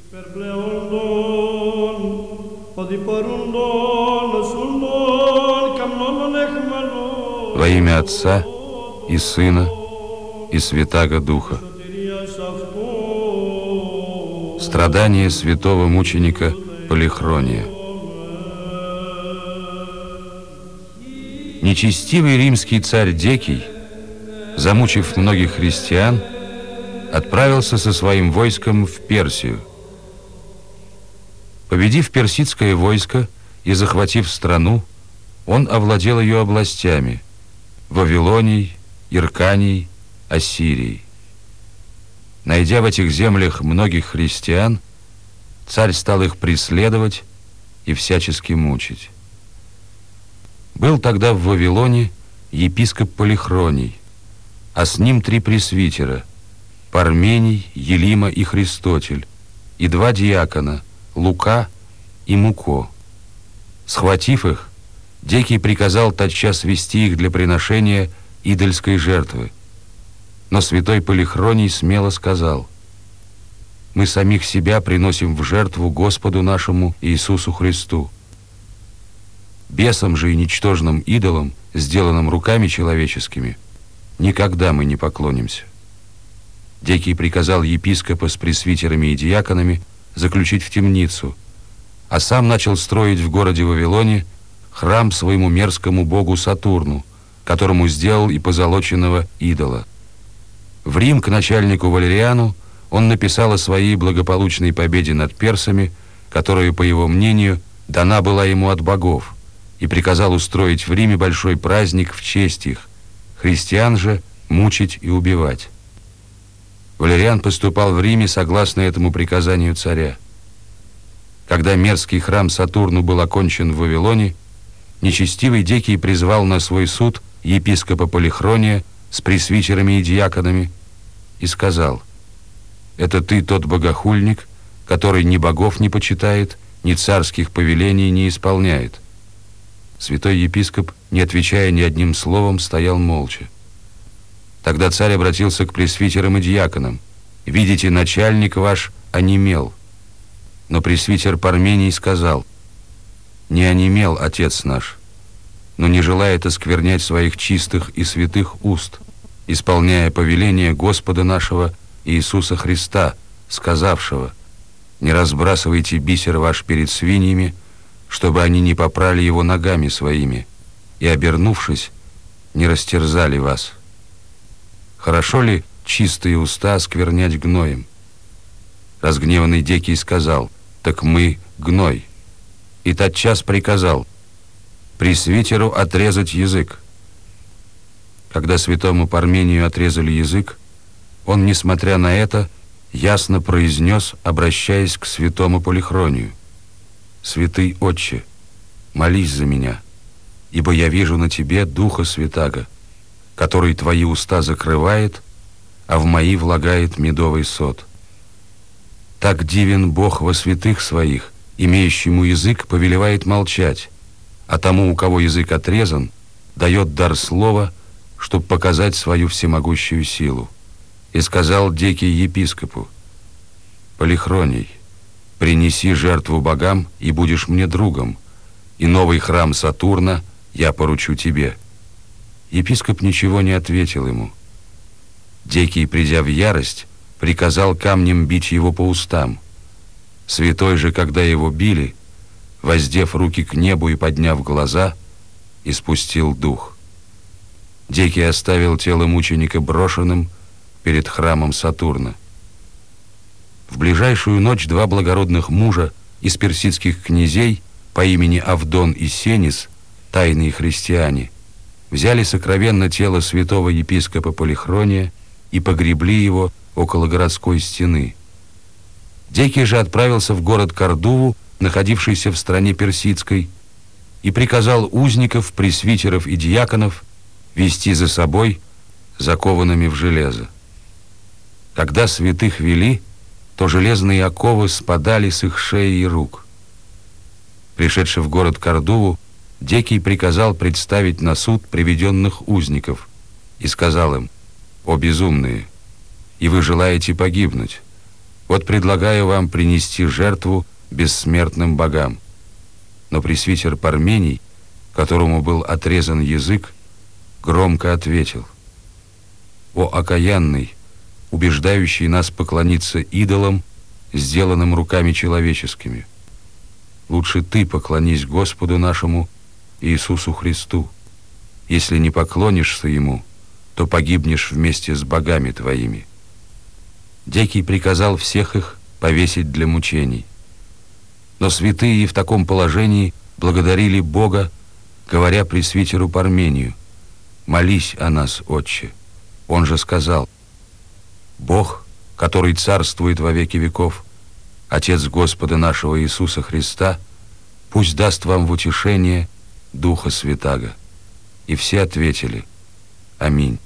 Во имя Отца и Сына и Святаго Духа. Страдания святого мученика Полихрония. Нечестивый римский царь Декий, замучив многих христиан, отправился со своим войском в Персию. Победив персидское войско и захватив страну, он овладел ее областями – Вавилонией, Ирканией, Ассирией. Найдя в этих землях многих христиан, царь стал их преследовать и всячески мучить. Был тогда в Вавилоне епископ Полихроний, а с ним 3 пресвитера – Пармений, Елима и Христотель, и 2 диакона – Лука и Муко. Схватив их, Декий приказал тотчас вести их для приношения идольской жертвы. Но святой Полихроний смело сказал: «Мы самих себя приносим в жертву Господу нашему Иисусу Христу. Бесам же и ничтожным идолам, сделанным руками человеческими, никогда мы не поклонимся». Декий приказал епископа с пресвитерами и диаконами заключить в темницу, а сам начал строить в городе Вавилоне храм своему мерзкому богу Сатурну, которому сделал и позолоченного идола. В Рим к начальнику Валериану он написал о своей благополучной победе над персами, которая, по его мнению, дана была ему от богов, и приказал устроить в Риме большой праздник в честь их, христиан же мучить и убивать. Валериан поступал в Риме согласно этому приказанию царя. Когда мерзкий храм Сатурну был окончен в Вавилоне, нечестивый Декий призвал на свой суд епископа Полихрония с пресвитерами и диаконами и сказал: «Это ты тот богохульник, который ни богов не почитает, ни царских повелений не исполняет». Святой епископ, не отвечая ни одним словом, стоял молча. Тогда царь обратился к пресвитерам и диаконам: «Видите, начальник ваш онемел». Но пресвитер Пармений сказал: «Не онемел отец наш, но не желает осквернять своих чистых и святых уст, исполняя повеление Господа нашего Иисуса Христа, сказавшего: не разбрасывайте бисер ваш перед свиньями, чтобы они не попрали его ногами своими, и, обернувшись, не растерзали вас. Хорошо ли чистые уста осквернять гноем?» Разгневанный Декий сказал: «Так мы гной». И тотчас приказал пресвитеру отрезать язык. Когда святому Пармению отрезали язык, он, несмотря на это, ясно произнес, обращаясь к святому Полихронию: «Святый Отче, молись за меня, ибо я вижу на тебе Духа Святаго, который твои уста закрывает, а в мои влагает медовый сот. Так дивен Бог во святых своих, имеющему язык повелевает молчать, а тому, у кого язык отрезан, дает дар слова, чтобы показать свою всемогущую силу». И сказал Декий епископу: «Полихроний, принеси жертву богам, и будешь мне другом, и новый храм Сатурна я поручу тебе». Епископ ничего не ответил ему. Декий, придя в ярость, приказал камнем бить его по устам. Святой же, когда его били, воздев руки к небу и подняв глаза, испустил дух. Декий оставил тело мученика брошенным перед храмом Сатурна. В ближайшую ночь 2 благородных мужа из персидских князей по имени Авдон и Сенис, тайные христиане, взяли сокровенно тело святого епископа Полихрония и погребли его около городской стены. Декий же отправился в город Кордуву, находившийся в стране персидской, и приказал узников, пресвитеров и диаконов вести за собой закованными в железо. Когда святых вели, то железные оковы спадали с их шеи и рук. Пришедший в город Кордуву, Декий приказал представить на суд приведенных узников и сказал им: «О безумные, и вы желаете погибнуть, Вот предлагаю вам принести жертву бессмертным богам». Но пресвитер Пармений, которому был отрезан язык, громко ответил: «О окаянный, убеждающий нас поклониться идолам, сделанным руками человеческими! Лучше ты поклонись Господу нашему Иисусу Христу. Если не поклонишься Ему, то погибнешь вместе с богами твоими». Декий приказал всех их повесить для мучений. Но святые в таком положении благодарили Бога, говоря пресвитеру Пармению: «Молись о нас, Отче». Он же сказал: «Бог, который царствует во веки веков, Отец Господа нашего Иисуса Христа, пусть даст вам в утешение Духа Святаго». И все ответили: «Аминь».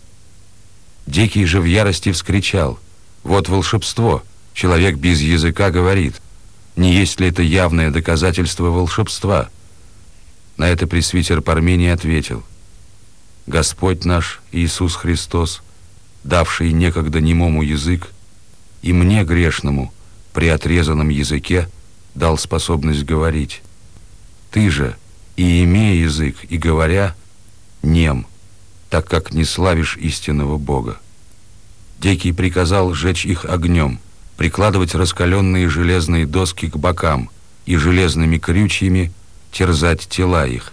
Дикий же в ярости вскричал: «Вот волшебство! Человек без языка говорит. Не есть ли это явное доказательство волшебства?» На это пресвитер Пармений ответил: «Господь наш Иисус Христос, давший некогда немому язык, и мне, грешному, при отрезанном языке, дал способность говорить. Ты же, и имея язык, и говоря, нем, так как не славишь истинного Бога». Дикий приказал сжечь их огнем, прикладывать раскаленные железные доски к бокам и железными крючьями терзать тела их.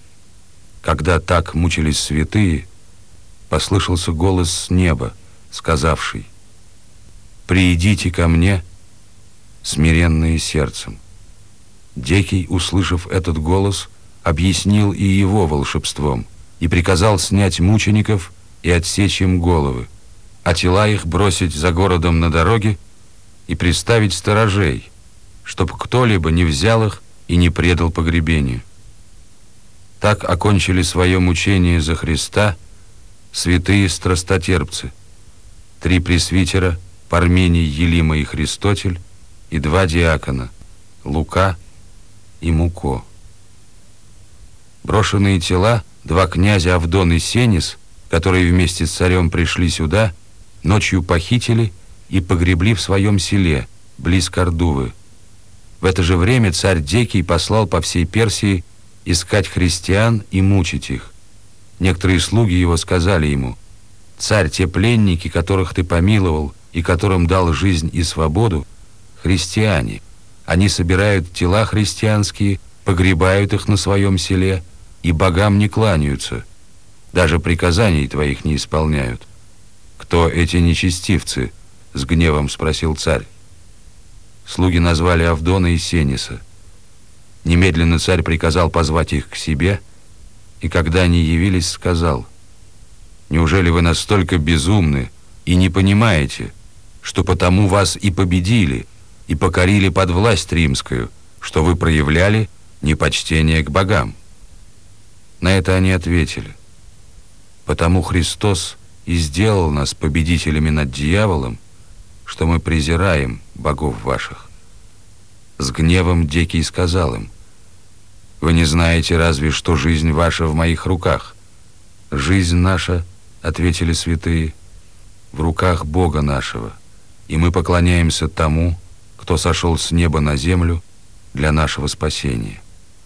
Когда так мучились святые, послышался голос с неба, сказавший: «Приидите ко мне, смиренные сердцем». Дикий, услышав этот голос, объяснил и его волшебством и приказал снять мучеников и отсечь им головы, а тела их бросить за городом на дороге и приставить сторожей, чтобы кто-либо не взял их и не предал погребению. Так окончили свое мучение за Христа святые страстотерпцы: 3 пресвитера, Пармений, Елима и Христотель, и 2 диакона, Лука и Муко. Брошенные тела 2 князя Авдон и Сенис, которые вместе с царем пришли сюда, ночью похитили и погребли в своем селе, близ Кордувы. В это же время царь Декий послал по всей Персии искать христиан и мучить их. Некоторые слуги его сказали ему: «Царь, те пленники, которых ты помиловал и которым дал жизнь и свободу, христиане. Они собирают тела христианские, погребают их на своем селе и богам не кланяются, даже приказаний твоих не исполняют». «Кто эти нечестивцы?» — с гневом спросил царь. Слуги назвали Авдона и Сениса. Немедленно царь приказал позвать их к себе, и когда они явились, сказал: «Неужели вы настолько безумны и не понимаете, что потому вас и победили, и покорили под власть римскую, что вы проявляли непочтение к богам?» На это они ответили: «Потому Христос и сделал нас победителями над дьяволом, что мы презираем богов ваших». С гневом Дикий сказал им: «Вы не знаете разве, что жизнь ваша в моих руках?» «Жизнь наша, — ответили святые, — в руках Бога нашего, и мы поклоняемся тому, кто сошел с неба на землю для нашего спасения».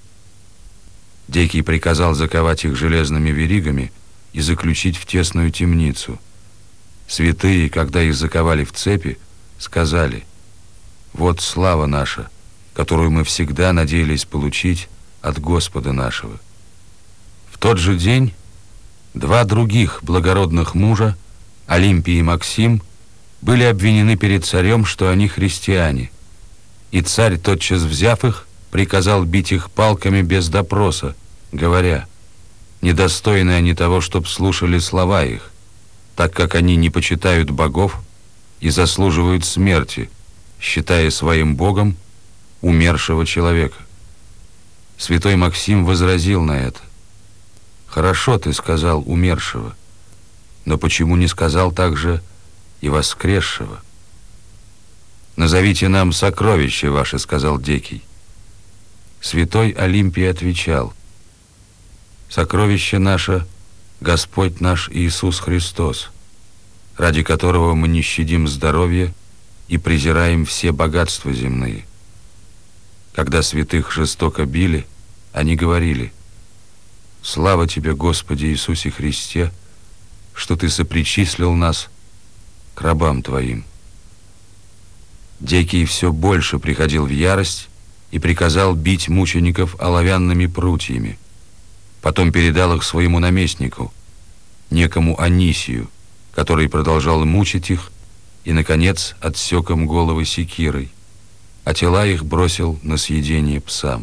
Дикий приказал заковать их железными веригами и заключить в тесную темницу. Святые, когда их заковали в цепи, сказали: «Вот слава наша, которую мы всегда надеялись получить от Господа нашего». В тот же день 2 других благородных мужа, Олимпий и Максим, были обвинены перед царем, что они христиане. И царь, тотчас взяв их, приказал бить их палками без допроса, говоря: «Недостойны они того, чтоб слушали слова их, так как они не почитают богов и заслуживают смерти, считая своим богом умершего человека». Святой Максим возразил на это: «Хорошо ты сказал умершего, но почему не сказал также и воскресшего?» «Назовите нам сокровища ваши», — сказал Дикий. Святой Олимпий отвечал: «Сокровище наше — Господь наш Иисус Христос, ради которого мы не щадим здоровья и презираем все богатства земные. Когда святых жестоко били, они говорили: «Слава Тебе, Господи Иисусе Христе, что Ты сопричислил нас к рабам Твоим». Декий все больше приходил в ярость и приказал бить мучеников оловянными прутьями. Потом передал их своему наместнику, некому Анисию, который продолжал мучить их и, наконец, отсек им головы секирой, а тела их бросил на съедение псам.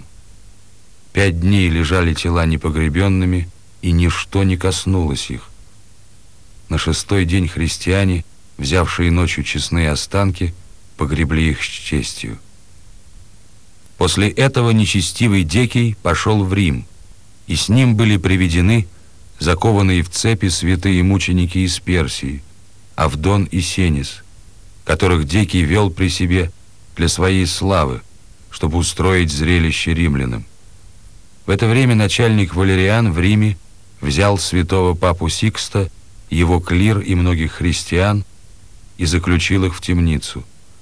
5 дней лежали тела непогребенными, и ничто не коснулось их. На 6-й день христиане, взявшие ночью честные останки, погребли их с честью. После этого нечестивый Декий пошел в Рим, и с ним были приведены закованные в цепи святые мученики из Персии, Авдон и Сенис, которых Декий вел при себе для своей славы, чтобы устроить зрелище римлянам. В это время начальник Валериан в Риме взял святого папу Сикста, его клир и многих христиан и заключил их в темницу.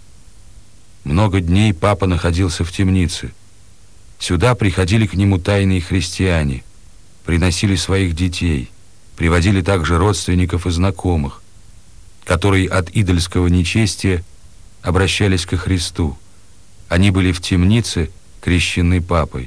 Много дней папа находился в темнице. Сюда приходили к нему тайные христиане, приносили своих детей, приводили также родственников и знакомых, которые от идольского нечестия обращались ко Христу. Они были в темнице, крещены папой.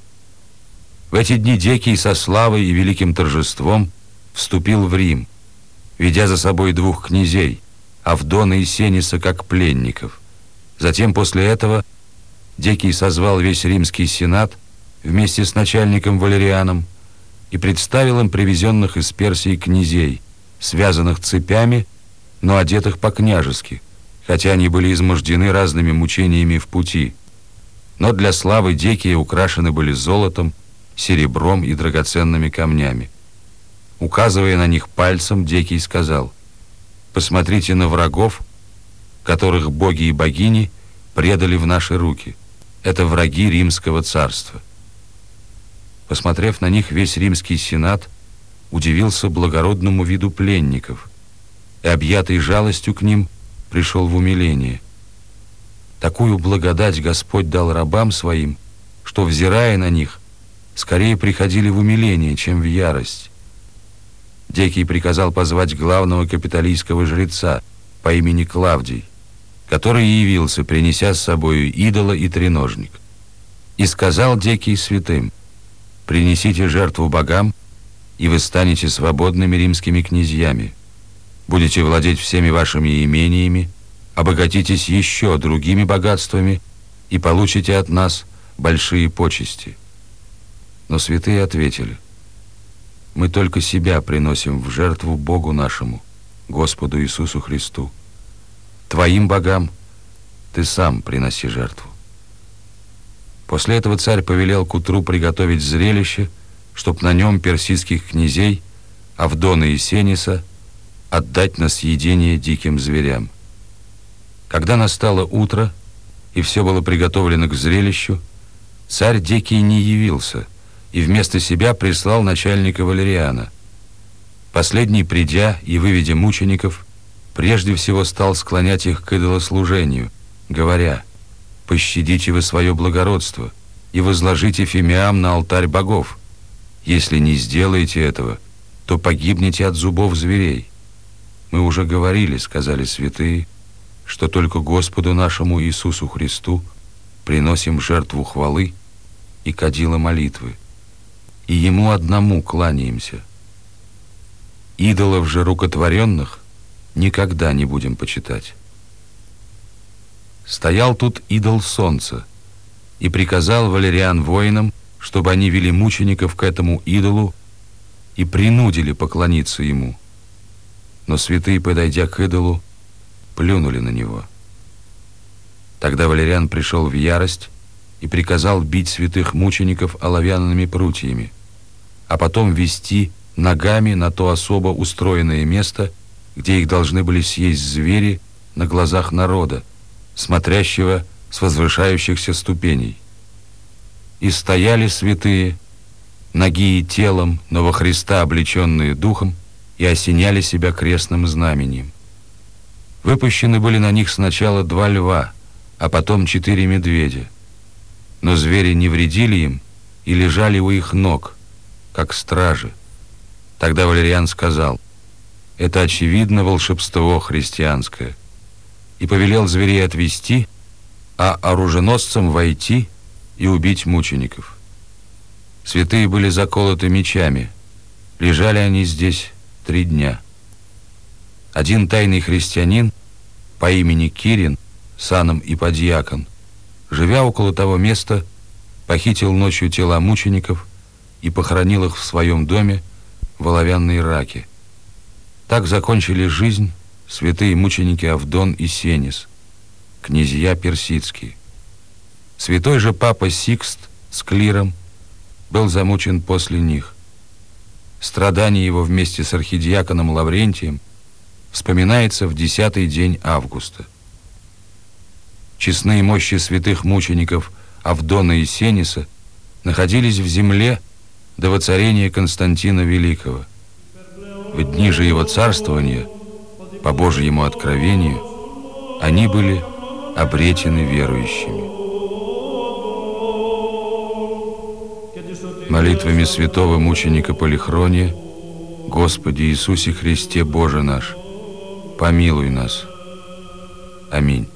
В эти дни Декий со славой и великим торжеством вступил в Рим, ведя за собой 2 князей, Авдона и Сениса, как пленников. Затем после этого Декий созвал весь римский сенат вместе с начальником Валерианом и представил им привезенных из Персии князей, связанных цепями, но одетых по-княжески, хотя они были измождены разными мучениями в пути. Но для славы Декия украшены были золотом, серебром и драгоценными камнями. Указывая на них пальцем, Декий сказал: «Посмотрите на врагов, которых боги и богини предали в наши руки. Это враги римского царства». Посмотрев на них, весь римский сенат удивился благородному виду пленников и, объятый жалостью к ним, пришел в умиление. Такую благодать Господь дал рабам своим, что, взирая на них, скорее приходили в умиление, чем в ярость. Декий приказал позвать главного капитолийского жреца по имени Клавдий, который явился, принеся с собою идола и треножник. И сказал Декий святым: «Принесите жертву богам, и вы станете свободными римскими князьями. Будете владеть всеми вашими имениями, обогатитесь еще другими богатствами и получите от нас большие почести». Но святые ответили: «Мы только себя приносим в жертву Богу нашему, Господу Иисусу Христу. Твоим богам ты сам приноси жертву». После этого царь повелел к утру приготовить зрелище, чтоб на нем персидских князей Авдона и Сениса отдать на съедение диким зверям. Когда настало утро, и все было приготовлено к зрелищу, царь Декий не явился, и вместо себя прислал начальника Валериана. Последний, придя и выведя мучеников, прежде всего стал склонять их к идолослужению, говоря: «Пощадите вы свое благородство и возложите фимиам на алтарь богов. Если не сделаете этого, то погибнете от зубов зверей». «Мы уже говорили, — сказали святые, — что только Господу нашему Иисусу Христу приносим жертву хвалы и кадила молитвы, и Ему одному кланяемся. Идолов же рукотворенных никогда не будем почитать». Стоял тут идол солнца, и приказал Валериан воинам, чтобы они вели мучеников к этому идолу и принудили поклониться ему. Но святые, подойдя к идолу, плюнули на него. Тогда Валериан пришел в ярость и приказал бить святых мучеников оловянными прутьями, а потом вести ногами на то особо устроенное место, где их должны были съесть звери на глазах народа, смотрящего с возвышающихся ступеней. И стояли святые, нагие телом, но во Христа облеченные духом, и осеняли себя крестным знамением. Выпущены были на них сначала 2 льва, а потом 4 медведя. Но звери не вредили им и лежали у их ног, как стражи. Тогда Валериан сказал: «Это очевидно волшебство христианское», и повелел зверей отвести, а оруженосцам войти и убить мучеников. Святые были заколоты мечами. Лежали они здесь 3 дня. Один тайный христианин по имени Кирин, саном иподьякон, живя около того места, похитил ночью тела мучеников и похоронил их в своем доме в оловянной раке. Так закончили жизнь святые мученики Авдон и Сенис, князья персидские. Святой же папа Сикст с клиром был замучен после них. Страдание его вместе с архидиаконом Лаврентием вспоминается в 10-й день августа. Честные мощи святых мучеников Авдона и Сениса находились в земле до воцарения Константина Великого. В дни же его царствования, по Божьему откровению, они были обретены верующими. Молитвами святого мученика Полихрония: Господи Иисусе Христе, Боже наш, помилуй нас. Аминь.